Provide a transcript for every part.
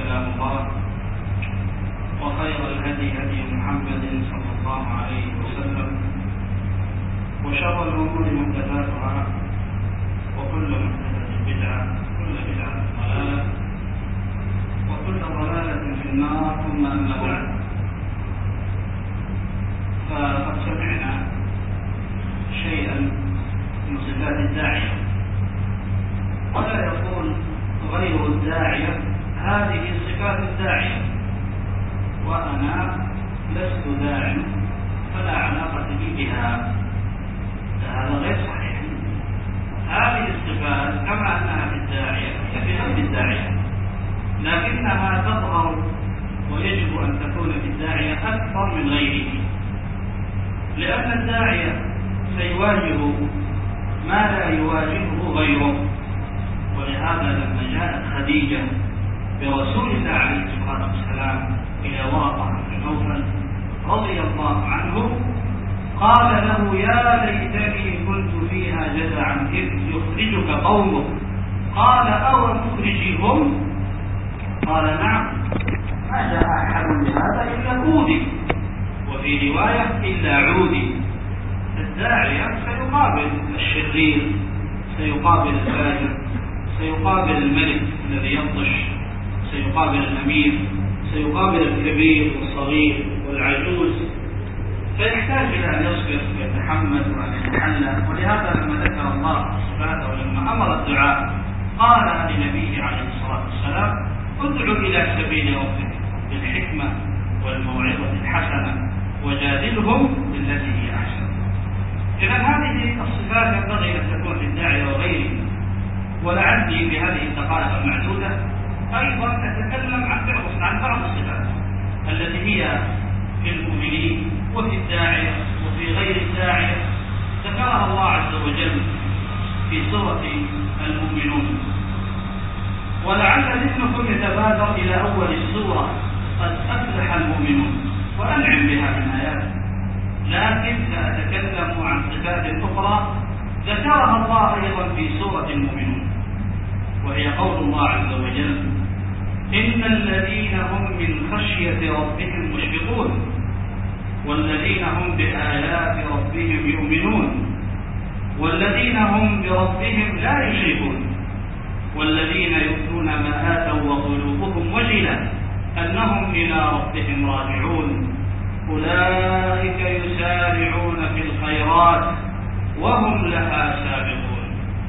كلام الله، وخير الهدي هدي محمد صلى الله عليه وسلم، وشر الأمور محدثاتها، وكل محدثة بدعة، وكل بدعة ضلالة، وكل ضلالة في النار. ثم أما بعد، فقد سمعنا شيئا من صفات الداعية، ولا يقول غير الداعية هذه صفات الداعية وأنا لست داعٍ فلا علاقة لي بها. هذا غير صحيح. هذه الصفات كما أنها في الداعية هي في غير الداعية، لكنها تظهر ويجب أن تكون في الداعية أكثر من غيره، لأن الداعية سيواجه ما لا يواجهه غيره. ولهذا لما جاءت خديجة برسول الله عليه الصلاة والسلام إلى ورقة بن نوفل رضي الله عنه، قال له: يا ليتني كنت فيها جزعا إذ يخرجك قومك. قال: أو مخرجهم؟ قال: نعم، ما جاء أحد بهذا إلا أودي، وفي رواية إلا عودي. الداعية سيقابل الشرير، سيقابل الفاجر، سيقابل الملك الذي يبطش، سيقابل الأمير، سيقابل الكبير والصغير والعجوز، فيحتاج إلى أن يصبر ويتحمل وأن يتحلى. ولهذا لما ذكر الله سبحانه ولما أمر الدعاء قال لنبيه عليه الصلاة والسلام: ادع إلى سبيل ربك بالحكمة والموعظة الحسنة وجادلهم بالتي هي أحسن. إذا هذه الصفات ينبغي أن تكون في الداعية وغيره. ولعلي بهذه الدقائق المعدودة أيضا أتكلم عن بعض الصفات التي هي في المؤمنين وفي الداعية وفي غير الداعية ذكرها الله عز وجل في سورة المؤمنون. ولعل ذهنكم يتبادر إلى أول السورة: قد أفلح المؤمنون، وأنعم بها من آيات. لكن سأتكلم عن صفات أخرى ذكرها الله أيضا في سورة المؤمنون، وهي قول الله عز وجل: إن الذين هم من خشية ربهم مشفقون والذين هم بآيات ربهم يؤمنون والذين هم بربهم لا يشركون والذين يؤتون ما آتوا وقلوبهم وجلة أنهم إلى ربهم راجعون أولئك يسارعون في الخيرات وهم لها سابقون.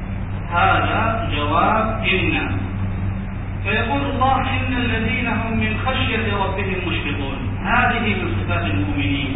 هذا جواب إن. فيقول الله: إن الذين هم من خشية ربهم مشفقون. هذه من صفات المؤمنين،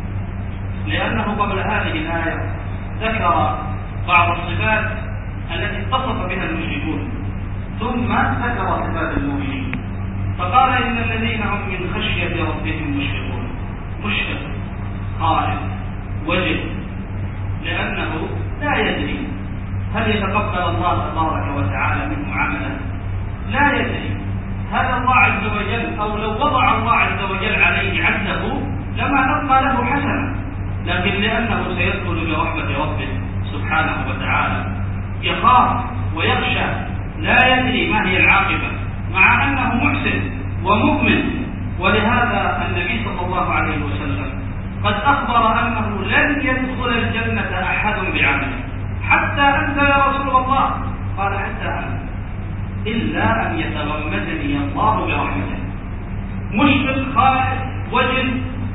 لأنه قبل هذه الآية ذكر بعض الصفات التي اتصف بها المشركون، ثم ذكر صفات المؤمنين فقال: إن الذين هم من خشية ربهم مشفقون. مشفق، خائف، وجل، لأنه لا يدري هل يتقبل الله تبارك وتعالى منه عملا، لا يدري هل الله عز وجل أو لو وضع الله عز وجل عليه عبده لما نبقى له حسنة، لكن لأنه سيدخل برحمة ربه سبحانه وتعالى يخاف ويخشى، لا يدري ما هي العاقبة، مع أنه محسن ومؤمن. ولهذا النبي صلى الله عليه وسلم قد أخبر أنه لن يدخل الجنة أحد بعمله، حتى أنت يا رسول الله. قال: حتى أنت، إلا أن يتغمدني الله برحمته. مشفق، خائف، وجل.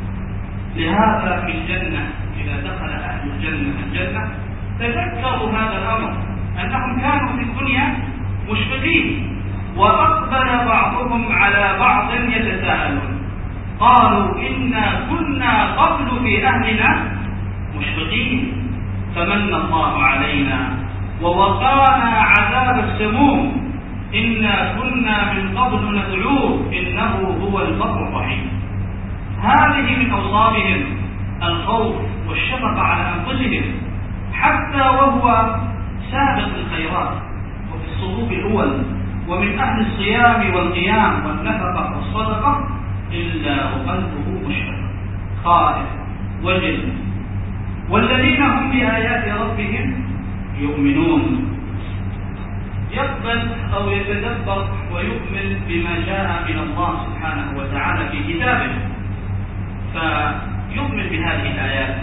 لهذا في الجنة إذا دخل أهل الجنة تذكروا هذا الأمر، أنهم كانوا في الدنيا مشفقين، وأقبل بعضهم على بعض يتساءلون قالوا: إنا كنا قبل في أهلنا مشفقين فمن الله علينا ووقانا عذاب السموم إنا كنا من قبل ندعوه إنه هو البر الرحيم. هذه من أوصافهم الخوف والشفقة على أنفسهم، حتى وهو سابق الخيرات وفي الصفوف الأول ومن أهل الصيام والقيام والنفقة والصدقة، إلا وقلبه مشفق خائف وجل. والذين هم بآيات ربهم يؤمنون. يقبل أو يتدبر ويؤمن بما جاء من الله سبحانه وتعالى في كتابه، فيؤمن بهذه الآيات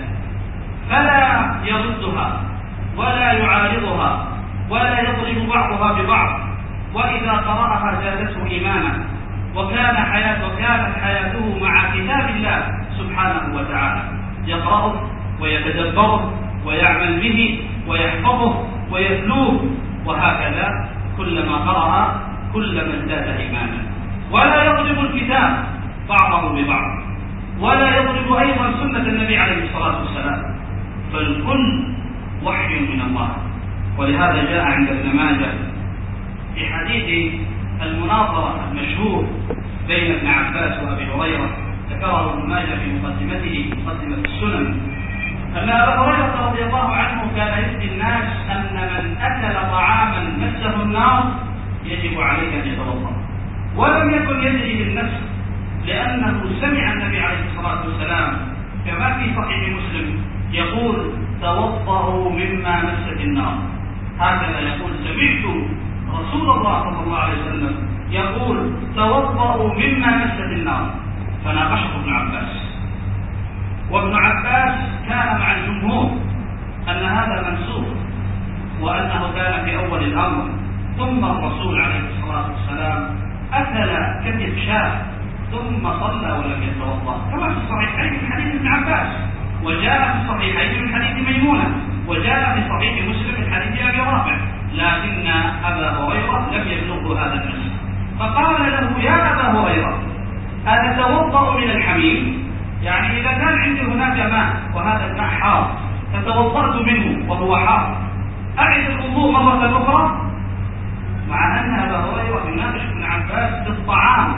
فلا يردها ولا يعارضها ولا يضرب بعضها ببعض، وإذا قرأها زادته إيمانا، وكانت حياته مع كتاب الله سبحانه وتعالى، يقرأه ويتدبره ويعمل به ويحفظه ويتلوه، وهكذا كلما قرأ كلما ازداد إيمانا. ولا يضرب الكتاب بعضه ببعض، ولا يضرب أيضا سنة النبي عليه الصلاة والسلام، فالكل وحي من الله. ولهذا جاء عند ابن ماجه في حديث المناظرة المشهور بين ابن عباس وأبي هريرة، ذكره ابن ماجه في مقدمته مقدمة السنن، أن أبا هريرة رضي الله عنه كان يفتي الناس أن من أكل طعاما مسه النار يجب عليه أن يتوضأ، ولم يكن يدري بالنفس، لأنه سمع النبي عليه الصلاة والسلام كما في صحيح مسلم يقول: توضأوا مما مست النار. هكذا يقول: سمعت رسول الله صلى الله عليه وسلم يقول: توضأوا مما مست النار. فناقشه ابن عباس، وابن عباس كان مع الجمهور أن هذا منسوخ، وأنه كان في أول الأمر، ثم الرسول عليه الصلاة والسلام أكل كتف شاة ثم صلى ولم يتوضأ، كما في الصحيحين من حديث ابن عباس، وجاء في الصحيحين من حديث ميمونة، وجاء في صحيح مسلم من حديث أبي رافع، لكن أبا هريرة لم يبلغه هذا النص، فقال له: يا أبا هريرة، أتتوضأ من الحميم؟ يعني إذا كان عندي هناك ماء وهذا الماء حار فتوضأت منه وهو حار، أعد الوضوء مرة أخرى؟ مع أن أبا هريرة يناقش ابن عباس في الطعام،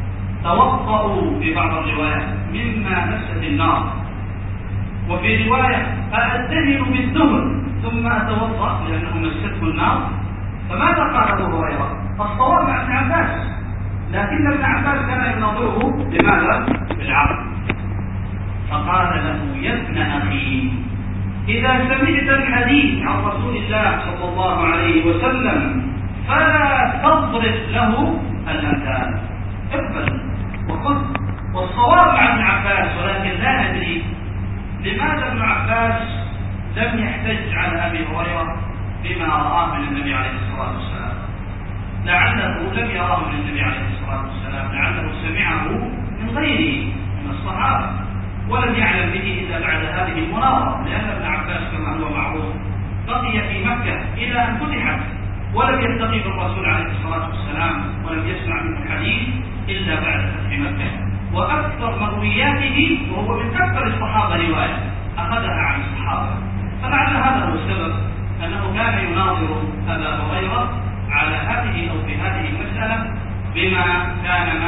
توضأوا في بعض الروايات مما مست النار، وفي رواية أدهن بالدهن ثم أتوضأ لأنه مسته النار. فماذا قال أبو هريرة؟ الصواب مع ابن عباس، لكن ابن عباس كان يناظره بماذا؟ بالعقل. فقال له: يا ابن أخي، إذا سمعت الحديث عن رسول الله صلى الله عليه وسلم فلا تضرب له الأمثال، اقبل وخذ. والصواب مع ابن عباس، ولكن لا ندري لماذا ابن عباس لم يحتج على أبي هريرة بما رآه من النبي عليه الصلاة والسلام. لعله لم يراه من النبي عليه الصلاة والسلام، لعله سمعه من غيره من الصحابة ولم يعلم به إلا بعد هذه المناظرة، لأن ابن عباس كما هو معروف بقي في مكة إلى أن فتحت، ولم يلتقي بالرسول عليه الصلاة والسلام ولم يسمع منه الحديث إلا بعد فتح مكة. وأكثر مروياته، وهو من أكثر الصحابة رواية، أخذها عن الصحابة. فلعل هذا هو السبب أنه كان يناظر أبا هريرة على هذه أو في هذه المسألة بما كان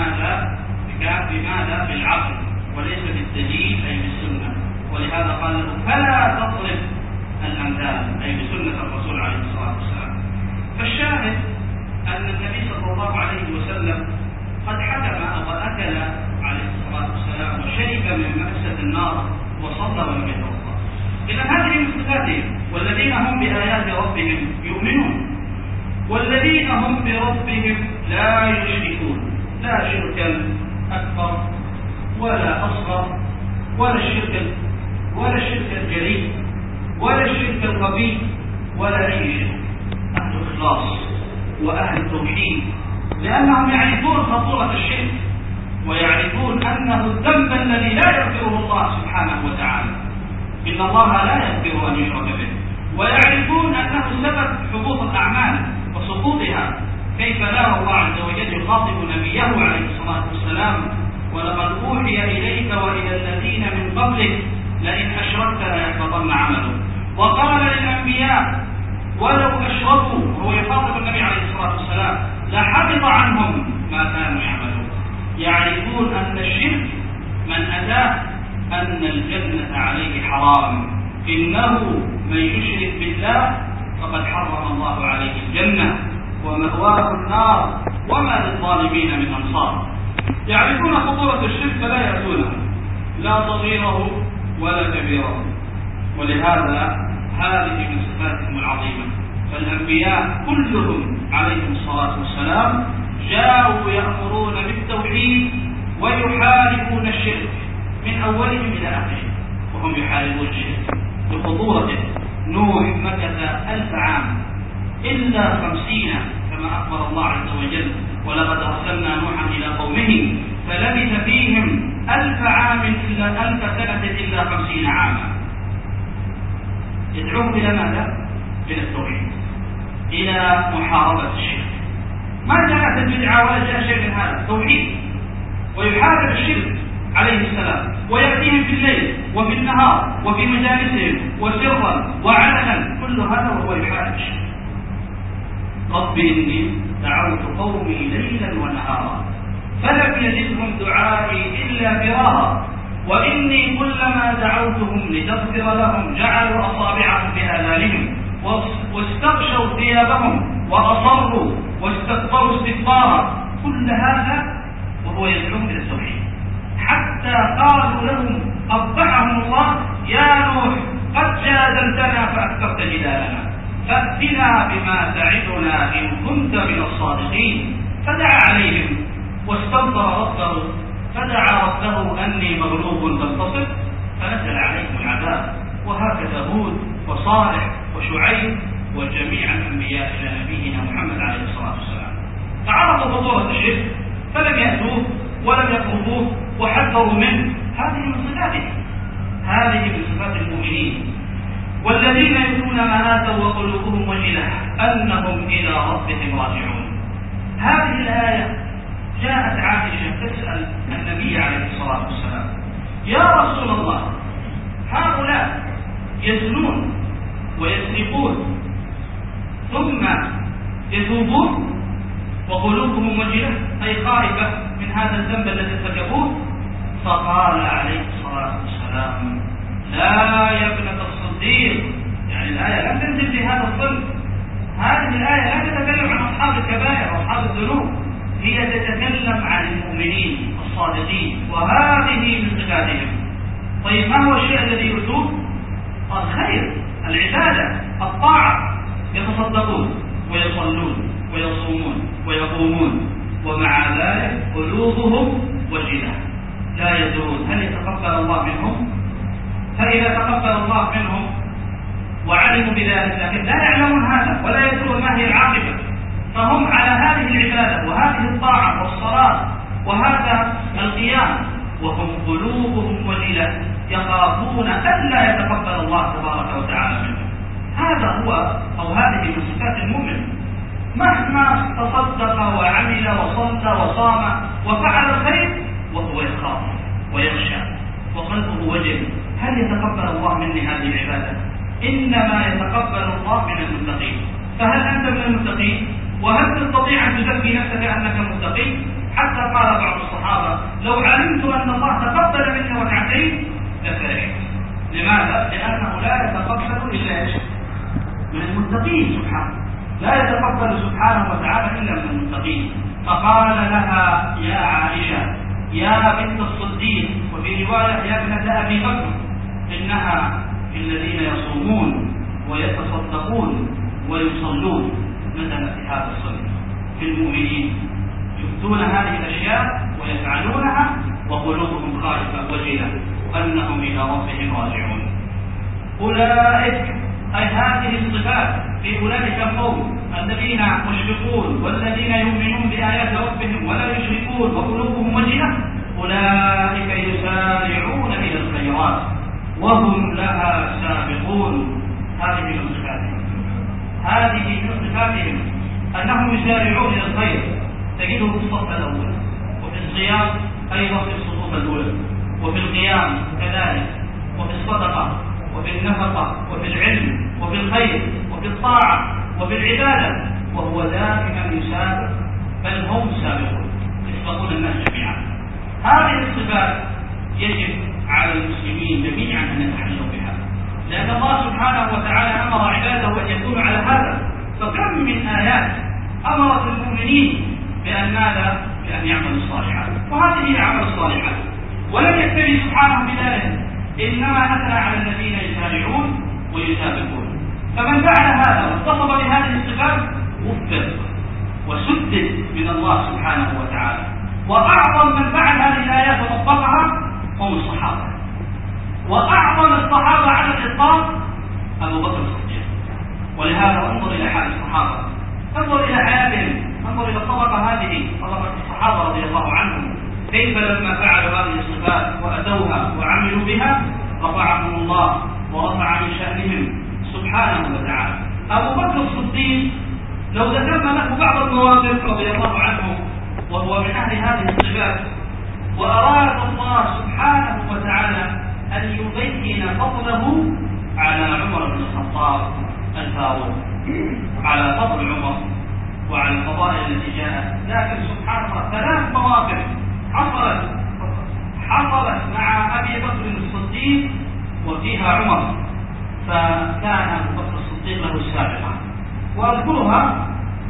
بماذا؟ بالعقل وليس بالدليل أي بالسنة. ولهذا قال له: فلا تضرب الأمثال، أي بسنة الرسول عليه الصلاة والسلام. فالشاهد أن النبي صلى الله عليه وسلم قد حكم أو أكل عليه الصلاة والسلام وشرب من مأسة النار وصلى ولم يتوضأ. إذا هذه من صفاتهم، والذين هم بآيات ربهم يؤمنون، والذين هم بربهم لا يشركون، لا شركا أكبر ولا أصغر، ولا الشرك الجلي ولا الشرك الخفي ولا أي شرك. أهل الإخلاص وأهل التوحيد، لأنهم يعرفون خطورة الشرك، ويعرفون أنه الذنب الذي لا يغفره الله سبحانه وتعالى، إن الله لا يغفر أن يشرك به، ويعرفون أنه سبب حبوط الأعمال وسقوطها. كيف لا الله عز وجل يخاطب نبيه عليه الصلاة والسلام: ولقد أوحي إليك وإلى الذين من قبلك لئن أشركت ليحبطن عملك. وقال للأنبياء: ولو أشركوا، وهو يخاطب النبي عليه الصلاة والسلام، لحبط عنهم ما كانوا يعملون. يعرفون أن الشرك من أتاه أن الجنة عليه حرام، إنه من يشرك بالله فقد حرم الله عليه الجنة ومأواه النار وما للظالمين من أنصار. يعرفون خطورة الشرك فلا يأتونه، لا صغيره ولا كبيره. ولهذا هذه من صفاتهم العظيمة، فالأنبياء كلهم عليهم الصلاة والسلام جاءوا يأمرون بالتوحيد ويحاربون الشرك من أولهم إلى آخرهم، وهم يحاربون الشرك بخطورته. نوح مكث 1000 عام إلا 50 كما أخبر الله عز وجل: ولقد أرسلنا نوحا إلى قومه فلبث فيهم 1000 عام إلا 1000 سنة إلا 50 عاما. يدعوهم إلى ماذا؟ إلى التوحيد، إلى محاربة الشرك. ما جاءت البدعة ولا جاء شيء من هذا، توحيد. ويحارب الشرك عليه السلام، ويأتيهم في الليل وفي النهار وفي مجالسهم وسرا وعلنا، كل هذا وهو يحارب الشرك. رب إني دعوت قومي ليلا ونهارا فلم يزدهم دعائي إلا فرارا وإني كلما دعوتهم لتغفر لهم جعلوا أصابعهم في آذانهم واستغشوا ثيابهم وأصروا واستكبروا استكبارا. كل هذا وهو يدعوهم إلى التوحيد، حتى قالوا لهم قبحهم الله: يا نوح قد جادلتنا فأكثرت جدالنا فأتنا بما تعدنا إن كنت من الصادقين. فدعا عليهم واستنصر ربه فدعا ربه أني مغلوب فانتصر فنزل عليهم العذاب. وهكذا هود وصالح وشعيب وجميع الأنبياء إلى نبينا محمد عليه الصلاة والسلام تعرفوا خطورة الشرك فلم يأتوه ولم يطلبوه وحذروا منه. هذه من صفاته، هذه من صفات المؤمنين. والذين يؤتون ما آتوا وقلوبهم وجلة أنهم إلى ربهم راجعون. هذه الآية جاءت عائشة تسأل النبي عليه الصلاة والسلام: يا رسول الله، هؤلاء يزنون ويسرقون ثم يتوبون وقلوبهم وجلة، أي خائفة من هذا الذنب الذي ارتكبوه؟ فقال عليه الصلاة والسلام: لا يا ابنة الصديق. يعني الآية لم تنزل بهذا الصنف، هذه الآية لا تتكلم عن أصحاب الكبائر وأصحاب الذنوب، هي تتكلم عن المؤمنين الصادقين، وهذه من صفاتهم. طيب ما هو الشيء الذي يؤتوه؟ الخير، العبادة، الطاعة. يتصدقون ويصلون ويصومون ويقومون ومع ذلك قلوبهم وجلة لا يدرون هل يتقبل الله منهم. فإذا تقبل الله منهم وعلموا بذلك لكن لا يعلمون هذا ولا يدرون ما هي العاقبة، فهم على هذه العبادة وهذه الطاعة والصلاة وهذا القيام وهم قلوبهم وجلة يخافون ألا يتقبل الله تبارك وتعالى منهم. هذا هو أو هذه من صفات المؤمن، مهما تصدق وعمل وصلى وصام وفعل الخير وهو يخاف ويخشى وقلبه وجل: هل يتقبل الله مني هذه العبادة؟ إنما يتقبل الله من المتقين. فهل أنت من المتقين؟ وهل تستطيع أن تزكي نفسك أنك متقي؟ حتى قال بعض الصحابة: لو علمت أن الله تقبل مني ركعتين لفرحت. لماذا؟ لأنه لا يتقبل إلا من المتقين سبحانه، لا يتقبل سبحانه وتعالى إلا من المتقين. فقال لها: يا عائشة يا بنت الصديق، وفي رواية يا ابنة أبي بكر، إنها في الذين يصومون ويتصدقون ويصلون. مثلا في هذا الصنف في المؤمنين يؤتون هذه الأشياء ويفعلونها وقلوبهم خائفة وجلة أنهم إلى ربهم راجعون. أولئك أي هذه الصفات في أولئك القوم الذين مشفقون والذين يؤمنون بآيات ربهم ولا يشركون وقلوبهم وجلة، أولئك يسارعون إلى الخيرات وهم لها سابقون. هذه من صفاتهم، هذه من صفاتهم أنهم يسارعون إلى الخير. تجده في الصف الأول، وفي الصيام أيضا في الصفوف الأولى، وفي القيام كذلك، وفي الصدقة وفي النفقة وفي العلم وفي الخير وفي الطاعة وفي العبادة، وهو دائما يسابق، بل هم سابقون يسبقون الناس جميعا. هذه الصفات يجب على المسلمين جميعا أن يتحلوا بها، لأن الله سبحانه وتعالى أمر عباده أن يكونوا على هذا. فكم من آيات أمرت المؤمنين بأن ماذا؟ بأن يعملوا الصالحات، وهذه هي عمل الصالحات. ولم يكتفي سبحانه بذلك، إنما أثنى على الذين يسارعون ويسابقون. فمن فعل هذا واتصف بهذه الصفات وفق وسدد من الله سبحانه وتعالى. وأعظم من فعل هذه الآيات وطبقها هم الصحابة، وأعظم الصحابة على الإطلاق أبو بكر الصديق. ولهذا انظر إلى حال الصحابة، انظر إلى حياتهم، انظر إلى الطبقة هذه، طبقة الصحابة رضي الله عنهم، كيف لما فعلوا هذه الصفات وأتوها وعملوا بها رفعهم الله ورفع من شأنهم سبحانه وتعالى. أبو بكر الصديق لو ذكرنا له بعض المواقف رضي الله عنه وهو من أهل هذه الصفات، وأراد الله سبحانه وتعالى أن يبين فضله على عمر بن الخطاب الفاروق، على فضل عمر وعلى الفضائل التي جاءت. لكن سبحان الله 3 مواقف حصلت مع أبي بكر الصديق وفيها عمر، فكان أبو بكر الصديق له السابقة، وأذكرها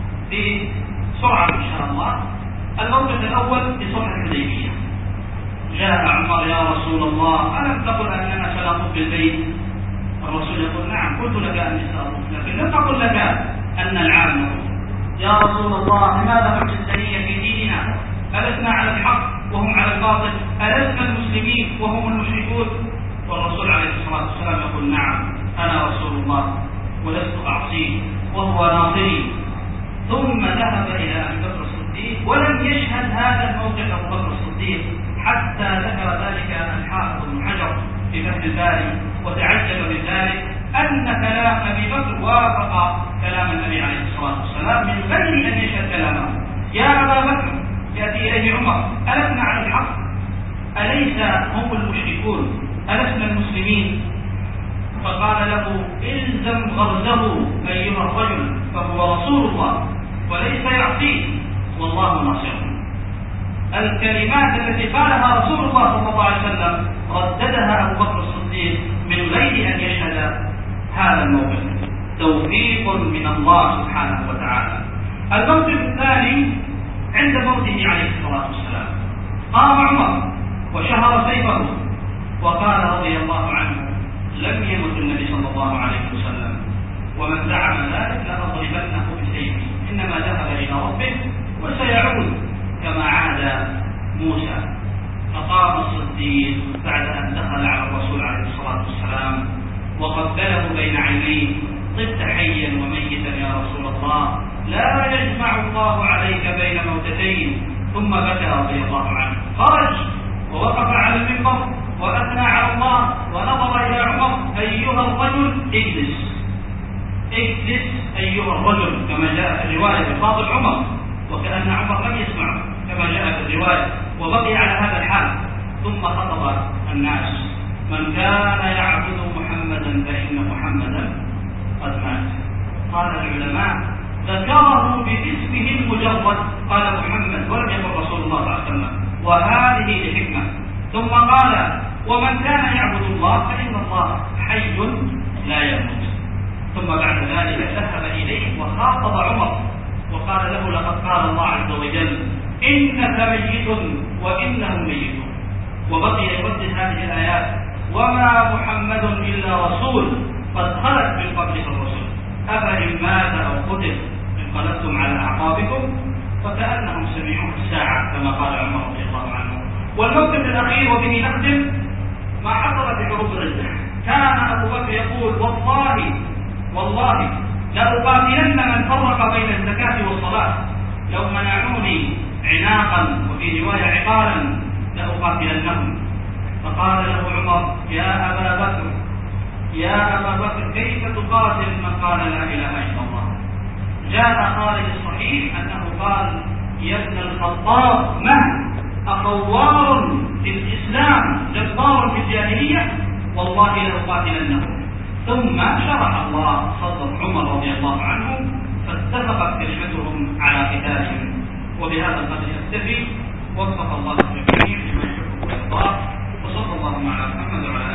بسرعة إن شاء الله. الموقف الأول في صلح الحديبية، جاء عمر: يا رسول الله ألم تقل أننا سنطوف بالبيت؟ الرسول يقول: نعم قلت لك أني سأطوف، لكن لم أقل لك أن العام نطوف. يا رسول الله لماذا حجزتني في ديننا؟ ألسنا على الحق وهم على الباطل؟ ألسنا المسلمين وهم المشركون؟ والرسول عليه الصلاة والسلام يقول: نعم أنا رسول الله ولست أعصيه وهو ناصري. ثم ذهب إلى أبي بكر الصديق، ولم يشهد هذا الموقف أبو بكر الصديق حتى ذكر ذلك الحافظ ابن حجر في فتح الباري، وتعجب من ذلك أن كلام أبي بكر وافق كلام النبي عليه الصلاة والسلام من غير أن يشهد كلامه. يا أبا بكر، يأتي إليه عمر: ألسنا على الحق؟ أليس هم المشركون؟ ألسنا المسلمين؟ فقال له: إلزم غرزه أيها الرجل، فهو رسول الله وليس يعصيه والله ناصره. الكلمات التي قالها رسول الله صلى الله عليه وسلم رددها أبو بكر الصديق من غير أن يشهد هذا الموقف، توفيق من الله سبحانه وتعالى. الموقف الثاني عند موته عليه الصلاة والسلام، قام عمر وشهر سيفه وقال رضي الله عنه: لم يمت النبي صلى الله عليه وسلم، ومن زعم ذلك لأضربنه بسيفي، إنما ذهب إلى ربه وسيعود كما عاد موسى. فقام الصديق بعد أن دخل على الرسول عليه الصلاة والسلام وقبله بين عينيه: طبت حيا وميتا يا رسول الله، لا يجمع الله عليك بين موتتين. ثم بكى رضي الله عنه، خرج ووقف على المنبر وأثنى على الله ونظر إلى عمر: أيها الرجل اجلس، اجلس أيها الرجل، كما جاء في الرواية بخاطب عمر، وكأن عمر لم يسمع كما جاء في الرواية، وبقي على هذا الحال. ثم خطب الناس: من كان يعبد محمدا فإن محمدا قد مات. قال العلماء: ذكره باسمه المجرد، قال محمد ولم يقل رسول الله صلى الله عليه وسلم، وهذه لحكمة. ثم قال: ومن كان يعبد الله فإن الله حي لا يموت. ثم بعد ذلك ذهب إليه وخاطب عمر وقال له: لقد قال الله عز وجل: إنك ميت وإنهم ميتون. وبقي يردد هذه الآيات: وما محمد إلا رسول قد خلت من قبله الرسل أفإن مات أو قتل انقلبتم على أعقابكم. فكأنهم سمعوا الساعة كما قال عمر رضي الله عنه. والموقف الأخير وبه نختم ما حصل في حروب الردة. كان أبو بكر يقول: والله لأقاتلن من فرق بين الزكاة والصلاة، لو منعوني عناقا وفي رواية عقالا لأقاتلنهم. فقال له عمر: يا أبا بكر كيف تقاتل من قال لا إله إلا الله؟ جاء خارج الصحيح أنه قال: يا ابن الخطاب، من أخوار في الإسلام جبار في الجاهلية، والله لأقاتلنهم. ثم شرح الله صدر عمر رضي الله عنه فاتفقت كلمتهم على قتالهم. وبهذا القدر أكتفي، وفق الله الجميع لما يحبه ويرضاه، وصلى الله على محمد وعلى